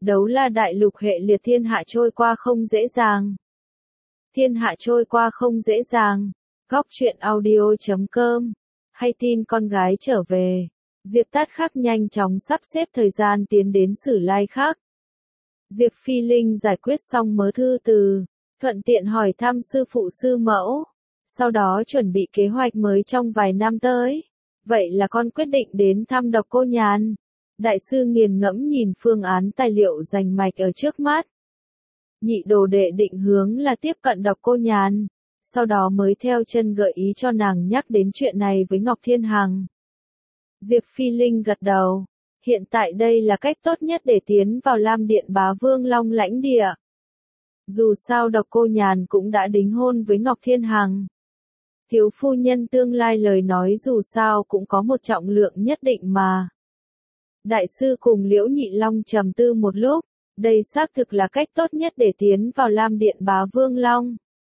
Đấu La đại lục hệ liệt thiên hạ trôi qua không dễ dàng. Thiên hạ trôi qua không dễ dàng. Góc truyện audio.com. Hay tin con gái trở về. Diệp Tát Khắc nhanh chóng sắp xếp thời gian tiến đến Sử Lai Khắc. Diệp Phi Linh giải quyết xong mớ thư từ, thuận tiện hỏi thăm sư phụ sư mẫu. Sau đó chuẩn bị kế hoạch mới trong vài năm tới. Vậy là con quyết định đến thăm Độc Cô Nhàn. Đại sư nghiền ngẫm nhìn phương án tài liệu rành mạch ở trước mắt. Nhị đồ đệ định hướng là tiếp cận Độc Cô Nhàn, sau đó mới theo chân gợi ý cho nàng nhắc đến chuyện này với Ngọc Thiên Hằng. Diệp Phi Linh gật đầu. Hiện tại đây là cách tốt nhất để tiến vào Lam Điện Bá Vương Long lãnh địa. Dù sao Độc Cô Nhàn cũng đã đính hôn với Ngọc Thiên Hằng. Thiếu phu nhân tương lai lời nói dù sao cũng có một trọng lượng nhất định mà. Đại sư cùng Liễu Nhị Long trầm tư một lúc, đây xác thực là cách tốt nhất để tiến vào Lam Điện Bá Vương Long.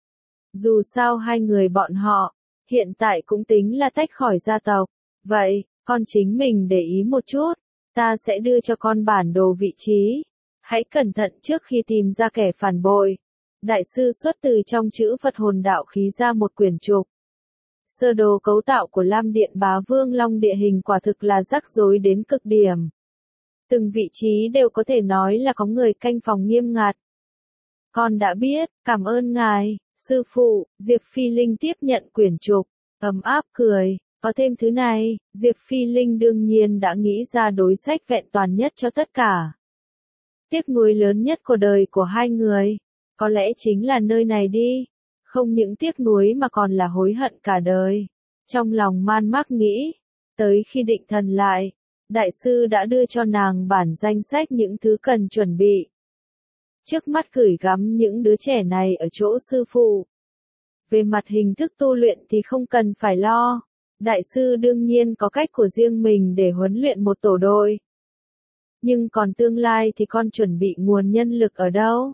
Dù sao hai người bọn họ, hiện tại cũng tính là tách khỏi gia tộc. Vậy, con chính mình để ý một chút, ta sẽ đưa cho con bản đồ vị trí. Hãy cẩn thận trước khi tìm ra kẻ phản bội. Đại sư xuất từ trong chữ Phật hồn đạo khí ra một quyển trục. Sơ đồ cấu tạo của Lam Điện Bá Vương Long địa hình quả thực là rắc rối đến cực điểm. Từng vị trí đều có thể nói là có người canh phòng nghiêm ngặt. Con đã biết, cảm ơn ngài, sư phụ. Diệp Phi Linh tiếp nhận quyển trục, ấm áp cười, có thêm thứ này. Diệp Phi Linh đương nhiên đã nghĩ ra đối sách vẹn toàn nhất cho tất cả. Tiếc nuối lớn nhất của đời của hai người, có lẽ chính là nơi này đi. Không những tiếc nuối mà còn là hối hận cả đời. Trong lòng man mác nghĩ, tới khi định thần lại, đại sư đã đưa cho nàng bản danh sách những thứ cần chuẩn bị. Trước mắt gửi gắm những đứa trẻ này ở chỗ sư phụ. Về mặt hình thức tu luyện thì không cần phải lo. Đại sư đương nhiên có cách của riêng mình để huấn luyện một tổ đội. Nhưng còn tương lai thì con chuẩn bị nguồn nhân lực ở đâu?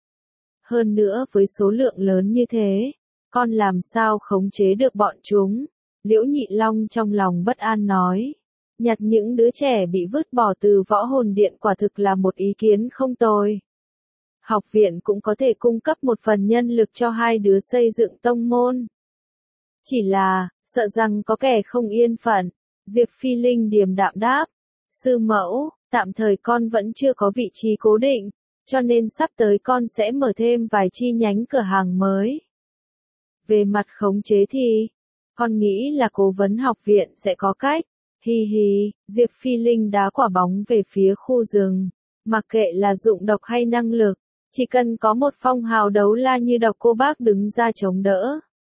Hơn nữa với số lượng lớn như thế, con làm sao khống chế được bọn chúng? Liễu Nhị Long trong lòng bất an nói. Nhặt những đứa trẻ bị vứt bỏ từ Võ Hồn Điện quả thực là một ý kiến không tồi. Học viện cũng có thể cung cấp một phần nhân lực cho hai đứa xây dựng tông môn. Chỉ là, sợ rằng có kẻ không yên phận. Diệp Phi Linh điềm đạm đáp. Sư mẫu, tạm thời con vẫn chưa có vị trí cố định, cho nên sắp tới con sẽ mở thêm vài chi nhánh cửa hàng mới. Về mặt khống chế thì, con nghĩ là Cố vấn học viện sẽ có cách. Hi hi, Diệp Phi Linh đá quả bóng về phía khu rừng. Mặc kệ là dụng độc hay năng lực, chỉ cần có một phong hào đấu la như Độc Cô Bác đứng ra chống đỡ.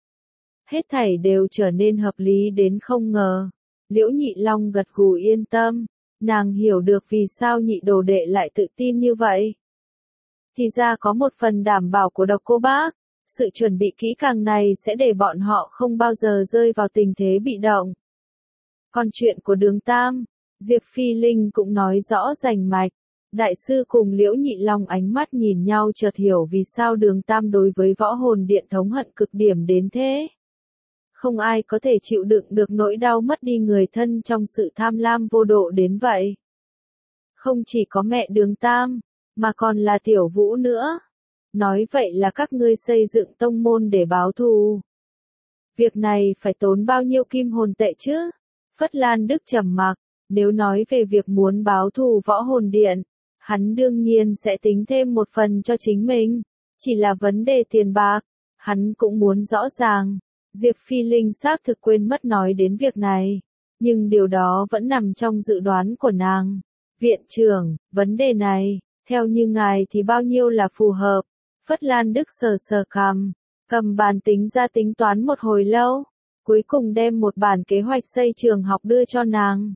Hết thảy đều trở nên hợp lý đến không ngờ. Liễu Nhị Long gật gù yên tâm. Nàng hiểu được vì sao nhị đồ đệ lại tự tin như vậy. Thì ra có một phần đảm bảo của Độc Cô Bác. Sự chuẩn bị kỹ càng này sẽ để bọn họ không bao giờ rơi vào tình thế bị động. Còn chuyện của Đường Tam, Diệp Phi Linh cũng nói rõ rành mạch. Đại sư cùng Liễu Nhị Long ánh mắt nhìn nhau chợt hiểu vì sao Đường Tam đối với Võ Hồn Điện thống hận cực điểm đến thế. Không ai có thể chịu đựng được nỗi đau mất đi người thân trong sự tham lam vô độ đến vậy. Không chỉ có mẹ Đường Tam, mà còn là Tiểu Vũ nữa. Nói vậy là các ngươi xây dựng tông môn để báo thù. Việc này phải tốn bao nhiêu kim hồn tệ chứ? Phất Lan Đức trầm mặc, nếu nói về việc muốn báo thù Võ Hồn Điện, hắn đương nhiên sẽ tính thêm một phần cho chính mình. Chỉ là vấn đề tiền bạc, hắn cũng muốn rõ ràng. Diệp Phi Linh xác thực quên mất nói đến việc này, nhưng điều đó vẫn nằm trong dự đoán của nàng. Viện trưởng, vấn đề này, theo như ngài thì bao nhiêu là phù hợp? Phất Lan Đức sờ sờ cằm, cầm bàn tính ra tính toán một hồi lâu, cuối cùng đem một bản kế hoạch xây trường học đưa cho nàng.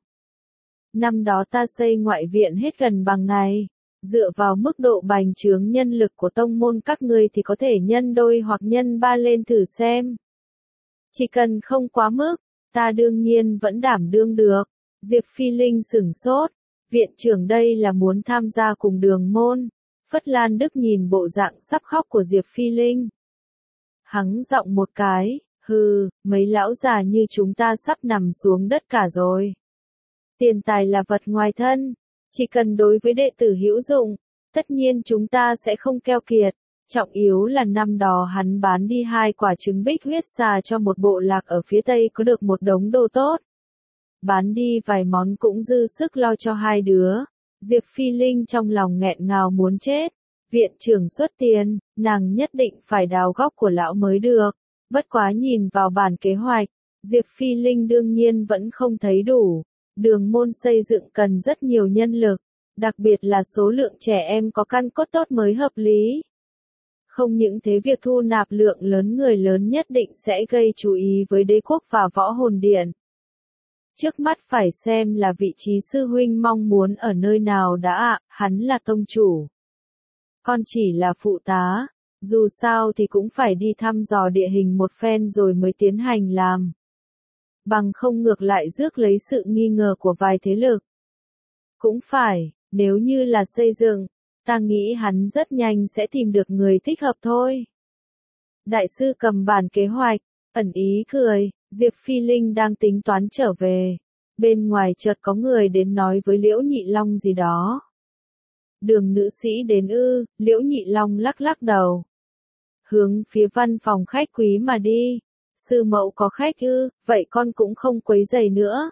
Năm đó ta xây ngoại viện hết gần bằng này, dựa vào mức độ bành trướng nhân lực của tông môn các ngươi thì có thể nhân đôi hoặc nhân ba lên thử xem. Chỉ cần không quá mức, ta đương nhiên vẫn đảm đương được. Diệp Phi Linh sửng sốt, viện trưởng đây là muốn tham gia cùng Đường môn. Phất Lan Đức nhìn bộ dạng sắp khóc của Diệp Phi Linh. Hắng giọng một cái, hừ, mấy lão già như chúng ta sắp nằm xuống đất cả rồi. Tiền tài là vật ngoài thân, chỉ cần đối với đệ tử hữu dụng, Tất nhiên chúng ta sẽ không keo kiệt. Trọng yếu là năm đó hắn bán đi 2 quả trứng bích huyết xà cho một bộ lạc ở phía Tây có được một đống đồ tốt. Bán đi vài món cũng dư sức lo cho 2 đứa. Diệp Phi Linh trong lòng nghẹn ngào muốn chết. Viện trưởng xuất tiền, nàng nhất định phải đào góc của lão mới được. Bất quá nhìn vào bản kế hoạch, Diệp Phi Linh đương nhiên vẫn không thấy đủ. Đường môn xây dựng cần rất nhiều nhân lực, đặc biệt là số lượng trẻ em có căn cốt tốt mới hợp lý. Không những thế việc thu nạp lượng lớn người lớn nhất định sẽ gây chú ý với đế quốc và võ hồn điện. Trước mắt phải xem là vị trí sư huynh mong muốn ở nơi nào đã ạ, hắn là tông chủ. Con chỉ là phụ tá, dù sao thì cũng phải đi thăm dò địa hình một phen rồi mới tiến hành làm. Bằng không ngược lại rước lấy sự nghi ngờ của vài thế lực. Cũng phải, nếu như là xây dựng, ta nghĩ hắn rất nhanh sẽ tìm được người thích hợp thôi. Đại sư cầm bản kế hoạch, ẩn ý cười, Diệp Phi Linh đang tính toán trở về. Bên ngoài chợt có người đến nói với Liễu Nhị Long gì đó. Đường nữ sĩ đến ư, Liễu Nhị Long lắc lắc đầu. Hướng phía văn phòng khách quý mà đi. Sư mẫu có khách ư, vậy con cũng không quấy rầy nữa.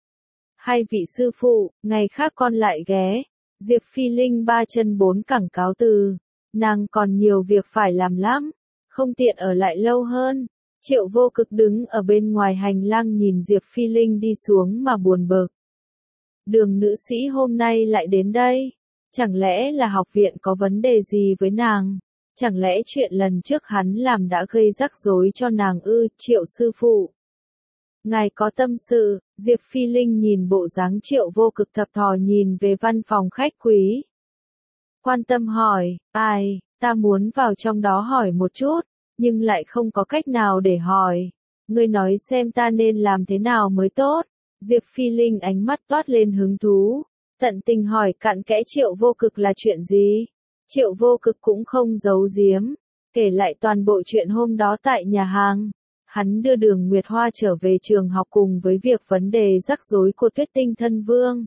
Hai vị sư phụ, ngày khác con lại ghé. Diệp Phi Linh 3 chân 4 cẳng cáo từ. Nàng còn nhiều việc phải làm lắm, không tiện ở lại lâu hơn. Triệu Vô Cực đứng ở bên ngoài hành lang nhìn Diệp Phi Linh đi xuống mà buồn bực. Đường nữ sĩ hôm nay lại đến đây. Chẳng lẽ là học viện có vấn đề gì với nàng? Chẳng lẽ chuyện lần trước hắn làm đã gây rắc rối cho nàng ư, Triệu sư phụ? Ngài có tâm sự, Diệp Phi Linh nhìn bộ dáng Triệu Vô Cực thập thò nhìn về văn phòng khách quý. Quan tâm hỏi, ai, ta muốn vào trong đó hỏi một chút, nhưng lại không có cách nào để hỏi. Ngươi nói xem ta nên làm thế nào mới tốt. Diệp Phi Linh ánh mắt toát lên hứng thú, tận tình hỏi cặn kẽ Triệu Vô Cực là chuyện gì. Triệu Vô Cực cũng không giấu giếm, kể lại toàn bộ chuyện hôm đó tại nhà hàng. Hắn đưa Đường Nguyệt Hoa trở về trường học cùng với việc vấn đề rắc rối của Tuyết Tinh thân vương.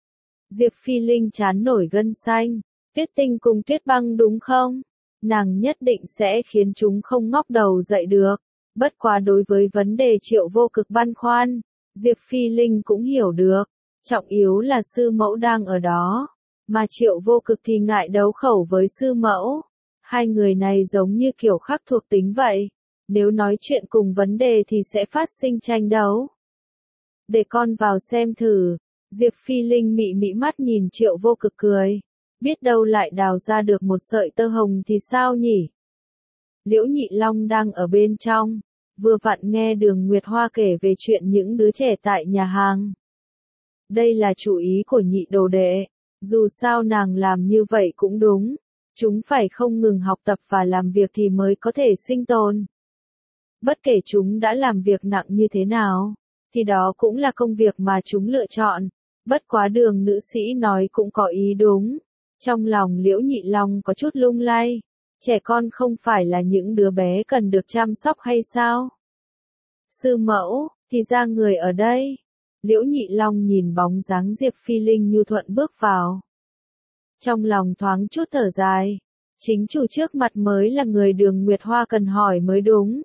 Diệp Phi Linh chán nổi gân xanh, Tuyết Tinh cùng Tuyết Băng đúng không? Nàng nhất định sẽ khiến chúng không ngóc đầu dậy được. Bất quá đối với vấn đề Triệu Vô Cực băn khoăn, Diệp Phi Linh cũng hiểu được. Trọng yếu là sư mẫu đang ở đó, mà Triệu Vô Cực thì ngại đấu khẩu với sư mẫu. Hai người này giống như kiểu khác thuộc tính vậy. Nếu nói chuyện cùng vấn đề thì sẽ phát sinh tranh đấu. Để con vào xem thử. Diệp Phi Linh mị mị mắt nhìn Triệu Vô Cực cười. Biết đâu lại đào ra được một sợi tơ hồng thì sao nhỉ? Liễu Nhị Long đang ở bên trong, vừa vặn nghe Đường Nguyệt Hoa kể về chuyện những đứa trẻ tại nhà hàng. Đây là chủ ý của nhị đồ đệ, dù sao nàng làm như vậy cũng đúng, chúng phải không ngừng học tập và làm việc thì mới có thể sinh tồn. Bất kể chúng đã làm việc nặng như thế nào, thì đó cũng là công việc mà chúng lựa chọn. Bất quá Đường nữ sĩ nói cũng có ý đúng. Trong lòng Liễu Nhị Long có chút lung lay. Trẻ con không phải là những đứa bé cần được chăm sóc hay sao? Sư mẫu, thì ra người ở đây. Liễu Nhị Long nhìn bóng dáng Diệp Phi Linh nhu thuận bước vào. Trong lòng thoáng chút thở dài. Chính chủ trước mặt mới là người Đường Nguyệt Hoa cần hỏi mới đúng.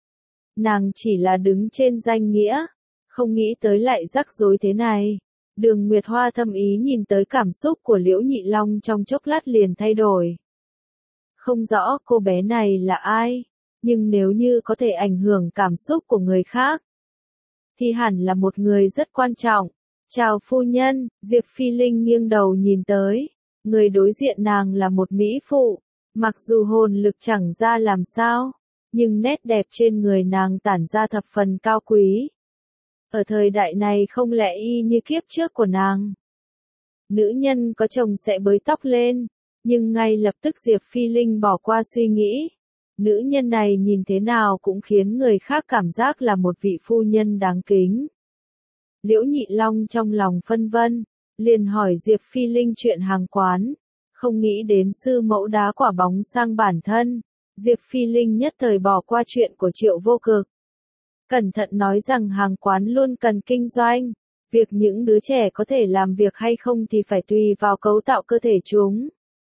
Nàng chỉ là đứng trên danh nghĩa, không nghĩ tới lại rắc rối thế này. Đường Nguyệt Hoa thâm ý nhìn tới cảm xúc của Liễu Nhị Long trong chốc lát liền thay đổi. Không rõ cô bé này là ai, nhưng nếu như có thể ảnh hưởng cảm xúc của người khác, thì hẳn là một người rất quan trọng. Chào phu nhân, Diệp Phi Linh nghiêng đầu nhìn tới. Người đối diện nàng là một mỹ phụ, mặc dù hồn lực chẳng ra làm sao, nhưng nét đẹp trên người nàng tản ra thập phần cao quý. Ở thời đại này không lẽ y như kiếp trước của nàng. Nữ nhân có chồng sẽ bới tóc lên, nhưng ngay lập tức Diệp Phi Linh bỏ qua suy nghĩ. Nữ nhân này nhìn thế nào cũng khiến người khác cảm giác là một vị phu nhân đáng kính. Liễu Nhị Long trong lòng phân vân, liền hỏi Diệp Phi Linh chuyện hàng quán. Không nghĩ đến sư mẫu đá quả bóng sang bản thân. Diệp Phi Linh nhất thời bỏ qua chuyện của Triệu Vô Cực. Cẩn thận nói rằng hàng quán luôn cần kinh doanh. Việc những đứa trẻ có thể làm việc hay không thì phải tùy vào cấu tạo cơ thể chúng.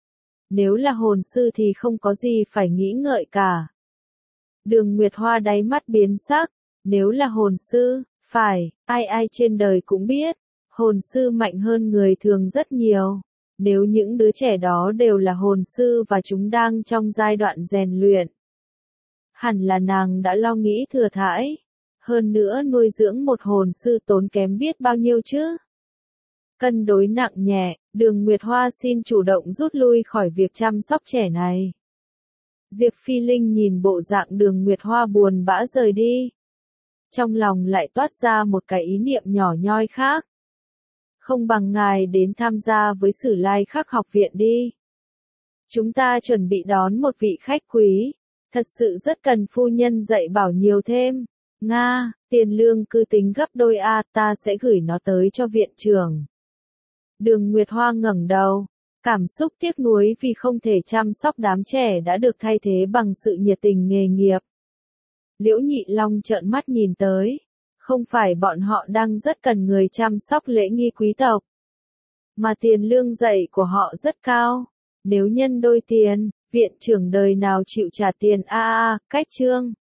Nếu là hồn sư thì không có gì phải nghĩ ngợi cả. Đường Nguyệt Hoa đáy mắt biến sắc, nếu là hồn sư, phải, ai trên đời cũng biết, hồn sư mạnh hơn người thường rất nhiều. Nếu những đứa trẻ đó đều là hồn sư và chúng đang trong giai đoạn rèn luyện, hẳn là nàng đã lo nghĩ thừa thãi. Hơn nữa nuôi dưỡng một hồn sư tốn kém biết bao nhiêu chứ. Cân đối nặng nhẹ, Đường Nguyệt Hoa xin chủ động rút lui khỏi việc chăm sóc trẻ này. Diệp Phi Linh nhìn bộ dạng Đường Nguyệt Hoa buồn bã rời đi. Trong lòng lại toát ra một cái ý niệm nhỏ nhoi khác. Không bằng ngài đến tham gia với Sử Lai Khắc học viện đi. Chúng ta chuẩn bị đón một vị khách quý. Thật sự rất cần phu nhân dạy bảo nhiều thêm. Nga, tiền lương cứ tính gấp đôi ta sẽ gửi nó tới cho viện trưởng. Đường Nguyệt Hoa ngẩng đầu, cảm xúc tiếc nuối vì không thể chăm sóc đám trẻ đã được thay thế bằng sự nhiệt tình nghề nghiệp. Liễu Nhị Long trợn mắt nhìn tới, không phải bọn họ đang rất cần người chăm sóc lễ nghi quý tộc, mà tiền lương dạy của họ rất cao. Nếu nhân đôi tiền, viện trưởng đời nào chịu trả tiền cách chương.